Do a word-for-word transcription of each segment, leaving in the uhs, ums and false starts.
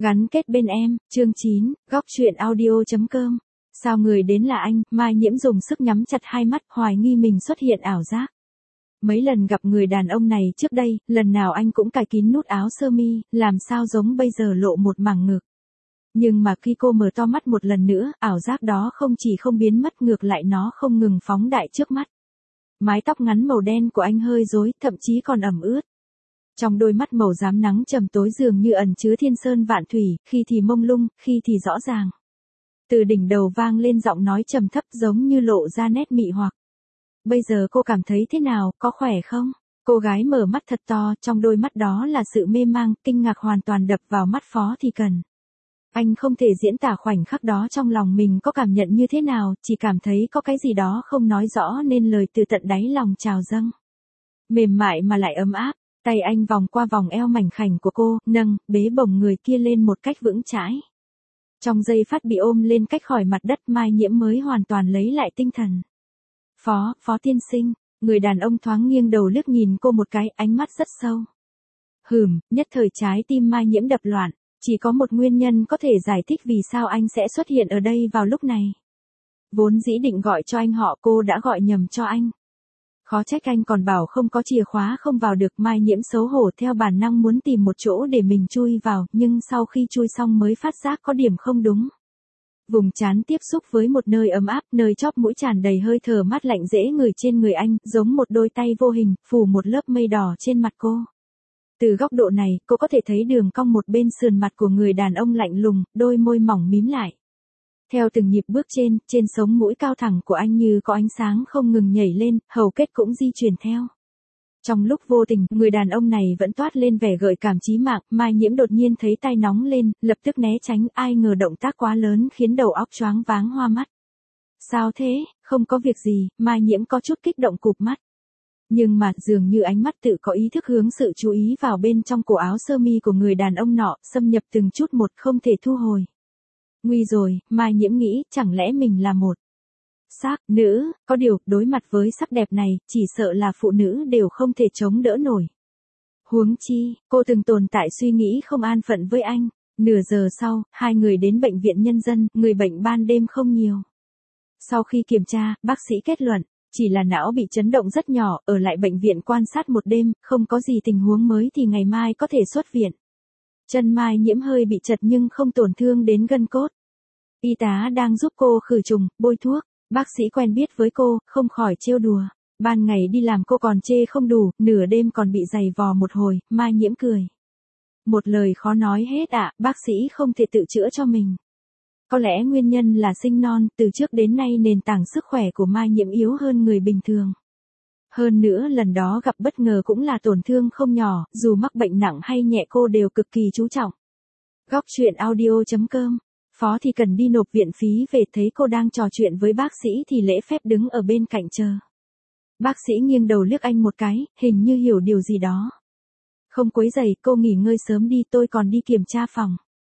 Gắn kết bên em, chương chín, góc truyện audio.com. Sao người đến là anh, Mai Nhiễm dùng sức nhắm chặt hai mắt, hoài nghi mình xuất hiện ảo giác. Mấy lần gặp người đàn ông này trước đây, lần nào anh cũng cài kín nút áo sơ mi, làm sao giống bây giờ lộ một mảng ngực. Nhưng mà khi cô mở to mắt một lần nữa, ảo giác đó không chỉ không biến mất, ngược lại nó không ngừng phóng đại trước mắt. Mái tóc ngắn màu đen của anh hơi rối, thậm chí còn ẩm ướt. Trong đôi mắt màu rám nắng trầm tối dường như ẩn chứa thiên sơn vạn thủy, khi thì mông lung, khi thì rõ ràng. Từ đỉnh đầu vang lên giọng nói trầm thấp giống như lộ ra nét mị hoặc. Bây giờ cô cảm thấy thế nào, có khỏe không? Cô gái mở mắt thật to, trong đôi mắt đó là sự mê mang, kinh ngạc hoàn toàn đập vào mắt Phó Thì Cần. Anh không thể diễn tả khoảnh khắc đó trong lòng mình có cảm nhận như thế nào, chỉ cảm thấy có cái gì đó không nói rõ nên lời từ tận đáy lòng trào dâng. Mềm mại mà lại ấm áp. Tay anh vòng qua vòng eo mảnh khảnh của cô, nâng, bế bổng người kia lên một cách vững chãi. Trong giây phát bị ôm lên cách khỏi mặt đất, Mai Nhiễm mới hoàn toàn lấy lại tinh thần. Phó, Phó tiên sinh, người đàn ông thoáng nghiêng đầu liếc nhìn cô một cái, ánh mắt rất sâu. Hừm, nhất thời trái tim Mai Nhiễm đập loạn, chỉ có một nguyên nhân có thể giải thích vì sao anh sẽ xuất hiện ở đây vào lúc này. Vốn dĩ định gọi cho anh họ, cô đã gọi nhầm cho anh. Khó trách anh còn bảo không có chìa khóa không vào được. Mai Nhiễm xấu hổ theo bản năng muốn tìm một chỗ để mình chui vào, nhưng sau khi chui xong mới phát giác có điểm không đúng. Vùng trán tiếp xúc với một nơi ấm áp, nơi chóp mũi tràn đầy hơi thở mát lạnh dễ ngửi trên người anh, giống một đôi tay vô hình, phủ một lớp mây đỏ trên mặt cô. Từ góc độ này, cô có thể thấy đường cong một bên sườn mặt của người đàn ông lạnh lùng, đôi môi mỏng mím lại. Theo từng nhịp bước trên, trên sống mũi cao thẳng của anh như có ánh sáng không ngừng nhảy lên, hầu kết cũng di chuyển theo. Trong lúc vô tình, người đàn ông này vẫn toát lên vẻ gợi cảm chí mạng, Mai Nhiễm đột nhiên thấy tai nóng lên, lập tức né tránh, ai ngờ động tác quá lớn khiến đầu óc choáng váng hoa mắt. Sao thế, không có việc gì, Mai Nhiễm có chút kích động cụp mắt. Nhưng mà dường như ánh mắt tự có ý thức hướng sự chú ý vào bên trong cổ áo sơ mi của người đàn ông nọ, xâm nhập từng chút một không thể thu hồi. Nguy rồi, Mai Nhiễm nghĩ, chẳng lẽ mình là một xác nữ, có điều, đối mặt với sắc đẹp này, chỉ sợ là phụ nữ đều không thể chống đỡ nổi. Huống chi, cô từng tồn tại suy nghĩ không an phận với anh. Nửa giờ sau, hai người đến bệnh viện nhân dân, người bệnh ban đêm không nhiều. Sau khi kiểm tra, bác sĩ kết luận, chỉ là não bị chấn động rất nhỏ, ở lại bệnh viện quan sát một đêm, không có gì tình huống mới thì ngày mai có thể xuất viện. Chân Mai Nhiễm hơi bị chật nhưng không tổn thương đến gân cốt. Y tá đang giúp cô khử trùng, bôi thuốc. Bác sĩ quen biết với cô, không khỏi trêu đùa. Ban ngày đi làm cô còn chê không đủ, nửa đêm còn bị giày vò một hồi, Mai Nhiễm cười. Một lời khó nói hết ạ, à, bác sĩ không thể tự chữa cho mình. Có lẽ nguyên nhân là sinh non, từ trước đến nay nền tảng sức khỏe của Mai Nhiễm yếu hơn người bình thường. Hơn nữa lần đó gặp bất ngờ cũng là tổn thương không nhỏ, dù mắc bệnh nặng hay nhẹ cô đều cực kỳ chú trọng. Góc truyện audio.com. Phó Thì Cần đi nộp viện phí về, thấy cô đang trò chuyện với bác sĩ thì lễ phép đứng ở bên cạnh chờ. Bác sĩ nghiêng đầu liếc anh một cái, hình như hiểu điều gì đó. Không quấy rầy, cô nghỉ ngơi sớm đi, tôi còn đi kiểm tra phòng.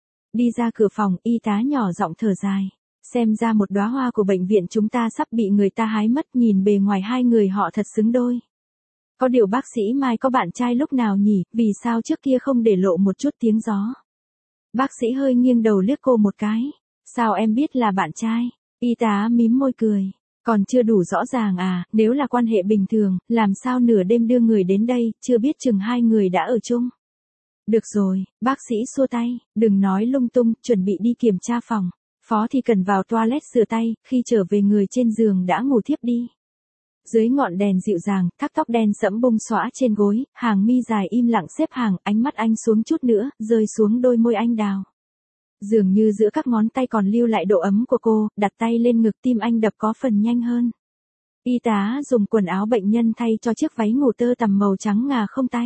Đi ra cửa phòng, y tá nhỏ giọng thở dài. Xem ra một đóa hoa của bệnh viện chúng ta sắp bị người ta hái mất, nhìn bề ngoài hai người họ thật xứng đôi. Có điều bác sĩ Mai có bạn trai lúc nào nhỉ, vì sao trước kia không để lộ một chút tiếng gió. Bác sĩ hơi nghiêng đầu liếc cô một cái. Sao em biết là bạn trai? Y tá mím môi cười. Còn chưa đủ rõ ràng à, nếu là quan hệ bình thường, làm sao nửa đêm đưa người đến đây, chưa biết chừng hai người đã ở chung. Được rồi, bác sĩ xua tay, đừng nói lung tung, chuẩn bị đi kiểm tra phòng. Phó Thì Cần vào toilet rửa tay, khi trở về người trên giường đã ngủ thiếp đi. Dưới ngọn đèn dịu dàng, thác tóc đen sẫm bung xõa trên gối, hàng mi dài im lặng xếp hàng, ánh mắt anh xuống chút nữa, rơi xuống đôi môi anh đào. Dường như giữa các ngón tay còn lưu lại độ ấm của cô, đặt tay lên ngực, tim anh đập có phần nhanh hơn. Y tá dùng quần áo bệnh nhân thay cho chiếc váy ngủ tơ tằm màu trắng ngà không tay.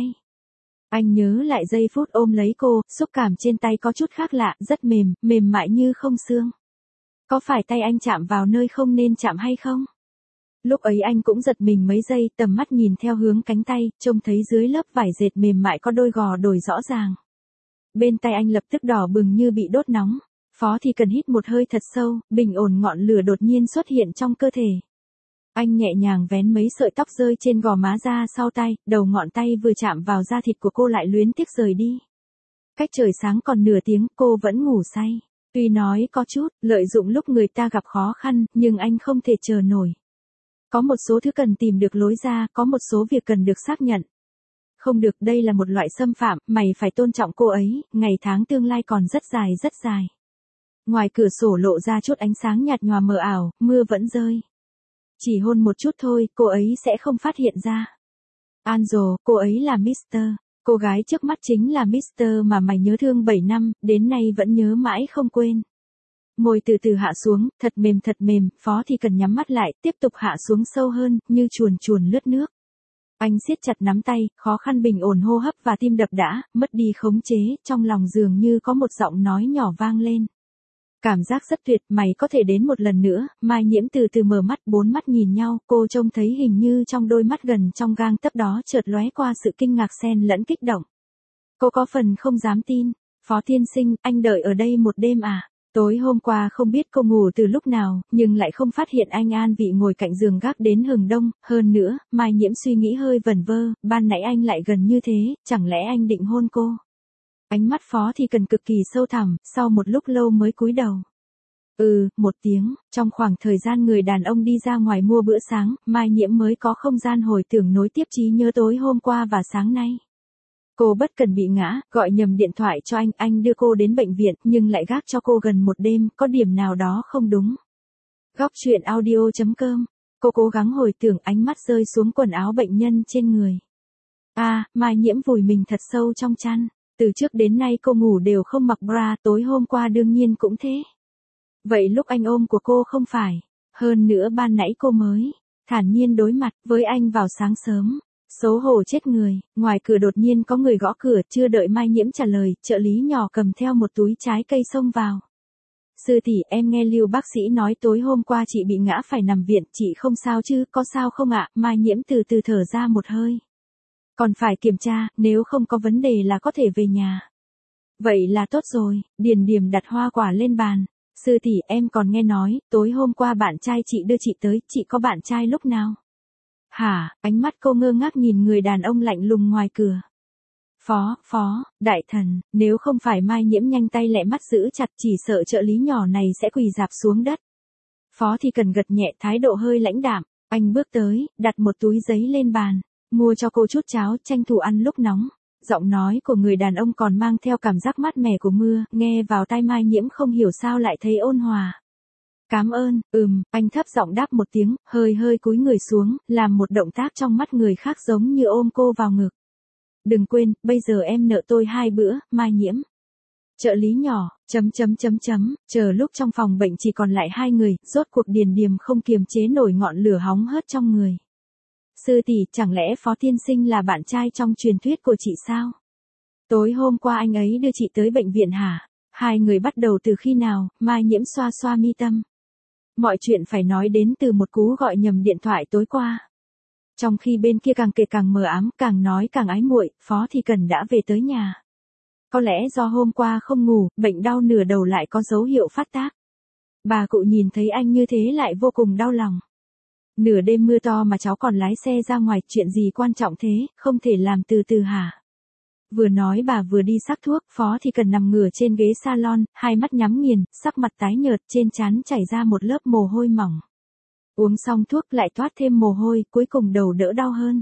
Anh nhớ lại giây phút ôm lấy cô, xúc cảm trên tay có chút khác lạ, rất mềm, mềm mại như không xương. Có phải tay anh chạm vào nơi không nên chạm hay không? Lúc ấy anh cũng giật mình mấy giây, tầm mắt nhìn theo hướng cánh tay, trông thấy dưới lớp vải dệt mềm mại có đôi gò đồi rõ ràng. Bên tay anh lập tức đỏ bừng như bị đốt nóng. Phó Thì Cần hít một hơi thật sâu, bình ổn ngọn lửa đột nhiên xuất hiện trong cơ thể. Anh nhẹ nhàng vén mấy sợi tóc rơi trên gò má ra sau tay, đầu ngọn tay vừa chạm vào da thịt của cô lại luyến tiếc rời đi. Cách trời sáng còn nửa tiếng cô vẫn ngủ say. Tuy nói có chút, lợi dụng lúc người ta gặp khó khăn, nhưng anh không thể chờ nổi. Có một số thứ cần tìm được lối ra, có một số việc cần được xác nhận. Không được, đây là một loại xâm phạm, mày phải tôn trọng cô ấy, ngày tháng tương lai còn rất dài rất dài. Ngoài cửa sổ lộ ra chút ánh sáng nhạt nhòa mờ ảo, mưa vẫn rơi. Chỉ hôn một chút thôi, cô ấy sẽ không phát hiện ra. Angel, cô ấy là mít tơ. Cô gái trước mắt chính là mít tơ mà mày nhớ thương bảy năm, đến nay vẫn nhớ mãi không quên. Môi từ từ hạ xuống, thật mềm thật mềm, Phó Thì Cần nhắm mắt lại, tiếp tục hạ xuống sâu hơn, như chuồn chuồn lướt nước. Anh siết chặt nắm tay, khó khăn bình ổn hô hấp và tim đập đã, mất đi khống chế, trong lòng dường như có một giọng nói nhỏ vang lên. Cảm giác rất tuyệt, mày có thể đến một lần nữa. Mai Nhiễm từ từ mở mắt, bốn mắt nhìn nhau, cô trông thấy hình như trong đôi mắt gần trong gang tấc đó chợt lóe qua sự kinh ngạc xen lẫn kích động. Cô có phần không dám tin. Phó tiên sinh, anh đợi ở đây một đêm à? Tối hôm qua không biết cô ngủ từ lúc nào, nhưng lại không phát hiện anh an vị ngồi cạnh giường gác đến hừng đông. Hơn nữa, Mai Nhiễm suy nghĩ hơi vẩn vơ, ban nãy anh lại gần như thế, chẳng lẽ anh định hôn cô? Ánh mắt Phó Thì Cần cực kỳ sâu thẳm, sau một lúc lâu mới cúi đầu. Ừ, một tiếng, trong khoảng thời gian người đàn ông đi ra ngoài mua bữa sáng, Mai Nhiễm mới có không gian hồi tưởng nối tiếp trí nhớ tối hôm qua và sáng nay. Cô bất cần bị ngã, gọi nhầm điện thoại cho anh, anh đưa cô đến bệnh viện, nhưng lại gác cho cô gần một đêm, có điểm nào đó không đúng. Góc truyện audio chấm com. Cô cố gắng hồi tưởng, ánh mắt rơi xuống quần áo bệnh nhân trên người. À, Mai Nhiễm vùi mình thật sâu trong chăn. Từ trước đến nay cô ngủ đều không mặc bra, tối hôm qua đương nhiên cũng thế. Vậy lúc anh ôm của cô không phải. Hơn nữa ban nãy cô mới thản nhiên đối mặt với anh vào sáng sớm. Xấu hổ chết người, ngoài cửa đột nhiên có người gõ cửa, chưa đợi Mai Nhiễm trả lời, trợ lý nhỏ cầm theo một túi trái cây xông vào. Sư tỷ, em nghe Lưu bác sĩ nói tối hôm qua chị bị ngã phải nằm viện, chị không sao chứ, có sao không ạ? Mai Nhiễm từ từ thở ra một hơi. Còn phải kiểm tra, nếu không có vấn đề là có thể về nhà. Vậy là tốt rồi. Điền Điềm đặt hoa quả lên bàn. Sư tỷ, em còn nghe nói, tối hôm qua bạn trai chị đưa chị tới, chị có bạn trai lúc nào? Hả? Ánh mắt cô ngơ ngác nhìn người đàn ông lạnh lùng ngoài cửa. Phó, phó, đại thần, nếu không phải Mai Nhiễm nhanh tay lẹ mắt giữ chặt, chỉ sợ trợ lý nhỏ này sẽ quỳ rạp xuống đất. Phó Thì Cần gật nhẹ, thái độ hơi lãnh đạm. Anh bước tới, đặt một túi giấy lên bàn. Mua cho cô chút cháo, tranh thủ ăn lúc nóng. Giọng nói của người đàn ông còn mang theo cảm giác mát mẻ của mưa, nghe vào tai Mai Nhiễm không hiểu sao lại thấy ôn hòa. Cảm ơn, ừm, anh thấp giọng đáp một tiếng, hơi hơi cúi người xuống, làm một động tác trong mắt người khác giống như ôm cô vào ngực. Đừng quên, bây giờ em nợ tôi hai bữa, Mai Nhiễm. Trợ lý nhỏ, chấm chấm chấm chấm, chờ lúc trong phòng bệnh chỉ còn lại hai người, rốt cuộc Điền Điềm không kiềm chế nổi ngọn lửa hóng hớt trong người. Sư tỷ, chẳng lẽ Phó tiên sinh là bạn trai trong truyền thuyết của chị sao? Tối hôm qua anh ấy đưa chị tới bệnh viện hả? Hai người bắt đầu từ khi nào? Mai Nhiễm xoa xoa mi tâm. Mọi chuyện phải nói đến từ một cú gọi nhầm điện thoại tối qua. Trong khi bên kia càng kể càng mờ ám, càng nói càng ái muội, Phó Thì Cần đã về tới nhà. Có lẽ do hôm qua không ngủ, bệnh đau nửa đầu lại có dấu hiệu phát tác. Bà cụ nhìn thấy anh như thế lại vô cùng đau lòng. Nửa đêm mưa to mà cháu còn lái xe ra ngoài, chuyện gì quan trọng thế, không thể làm từ từ hả? Vừa nói bà vừa đi sắc thuốc, Phó Thì Cần nằm ngửa trên ghế salon, hai mắt nhắm nghiền, sắc mặt tái nhợt, trên trán chảy ra một lớp mồ hôi mỏng. Uống xong thuốc lại toát thêm mồ hôi, cuối cùng đầu đỡ đau hơn.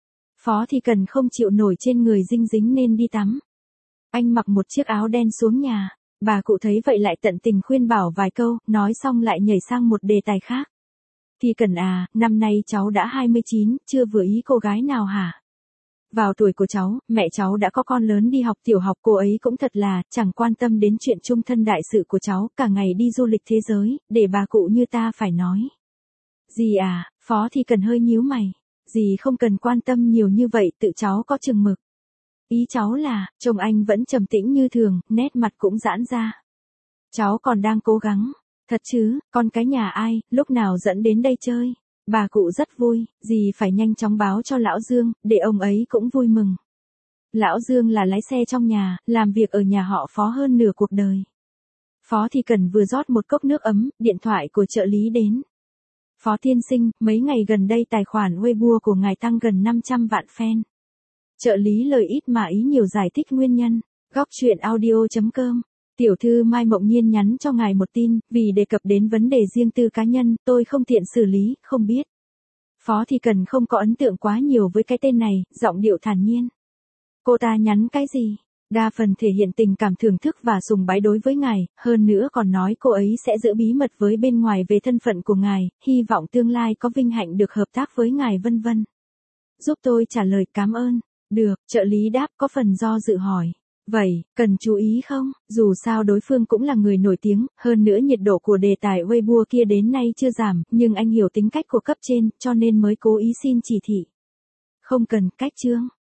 Phó Thì Cần không chịu nổi trên người dinh dính nên đi tắm. Anh mặc một chiếc áo đen xuống nhà, bà cụ thấy vậy lại tận tình khuyên bảo vài câu, nói xong lại nhảy sang một đề tài khác. Thì Cần à, năm nay cháu đã hai mươi chín, chưa vừa ý cô gái nào hả? Vào tuổi của cháu, mẹ cháu đã có con lớn đi học tiểu học, cô ấy cũng thật là, chẳng quan tâm đến chuyện chung thân đại sự của cháu, cả ngày đi du lịch thế giới, để bà cụ như ta phải nói. Gì à, Phó Thì Cần hơi nhíu mày. Dì không cần quan tâm nhiều như vậy, tự cháu có chừng mực. Ý cháu là, trông anh vẫn trầm tĩnh như thường, nét mặt cũng giãn ra. Cháu còn đang cố gắng. Thật chứ, con cái nhà ai, lúc nào dẫn đến đây chơi. Bà cụ rất vui, dì phải nhanh chóng báo cho Lão Dương, để ông ấy cũng vui mừng. Lão Dương là lái xe trong nhà, làm việc ở nhà họ Phó hơn nửa cuộc đời. Phó Thì Cần vừa rót một cốc nước ấm, điện thoại của trợ lý đến. Phó tiên sinh, mấy ngày gần đây tài khoản Weibo của ngài tăng gần năm trăm vạn fan. Trợ lý lời ít mà ý nhiều giải thích nguyên nhân. Góc chuyện audio chấm com. Tiểu thư Mai Mộng Nhiên nhắn cho ngài một tin, vì đề cập đến vấn đề riêng tư cá nhân, tôi không tiện xử lý, không biết. Phó Thị Cần không có ấn tượng quá nhiều với cái tên này, giọng điệu thản nhiên. Cô ta nhắn cái gì? Đa phần thể hiện tình cảm thưởng thức và sùng bái đối với ngài, hơn nữa còn nói cô ấy sẽ giữ bí mật với bên ngoài về thân phận của ngài, hy vọng tương lai có vinh hạnh được hợp tác với ngài vân vân. Giúp tôi trả lời cảm ơn. Được, trợ lý đáp có phần do dự hỏi. Vậy, cần chú ý không? Dù sao đối phương cũng là người nổi tiếng, hơn nữa nhiệt độ của đề tài Weibo kia đến nay chưa giảm, nhưng anh hiểu tính cách của cấp trên, cho nên mới cố ý xin chỉ thị. Không cần, cách chương.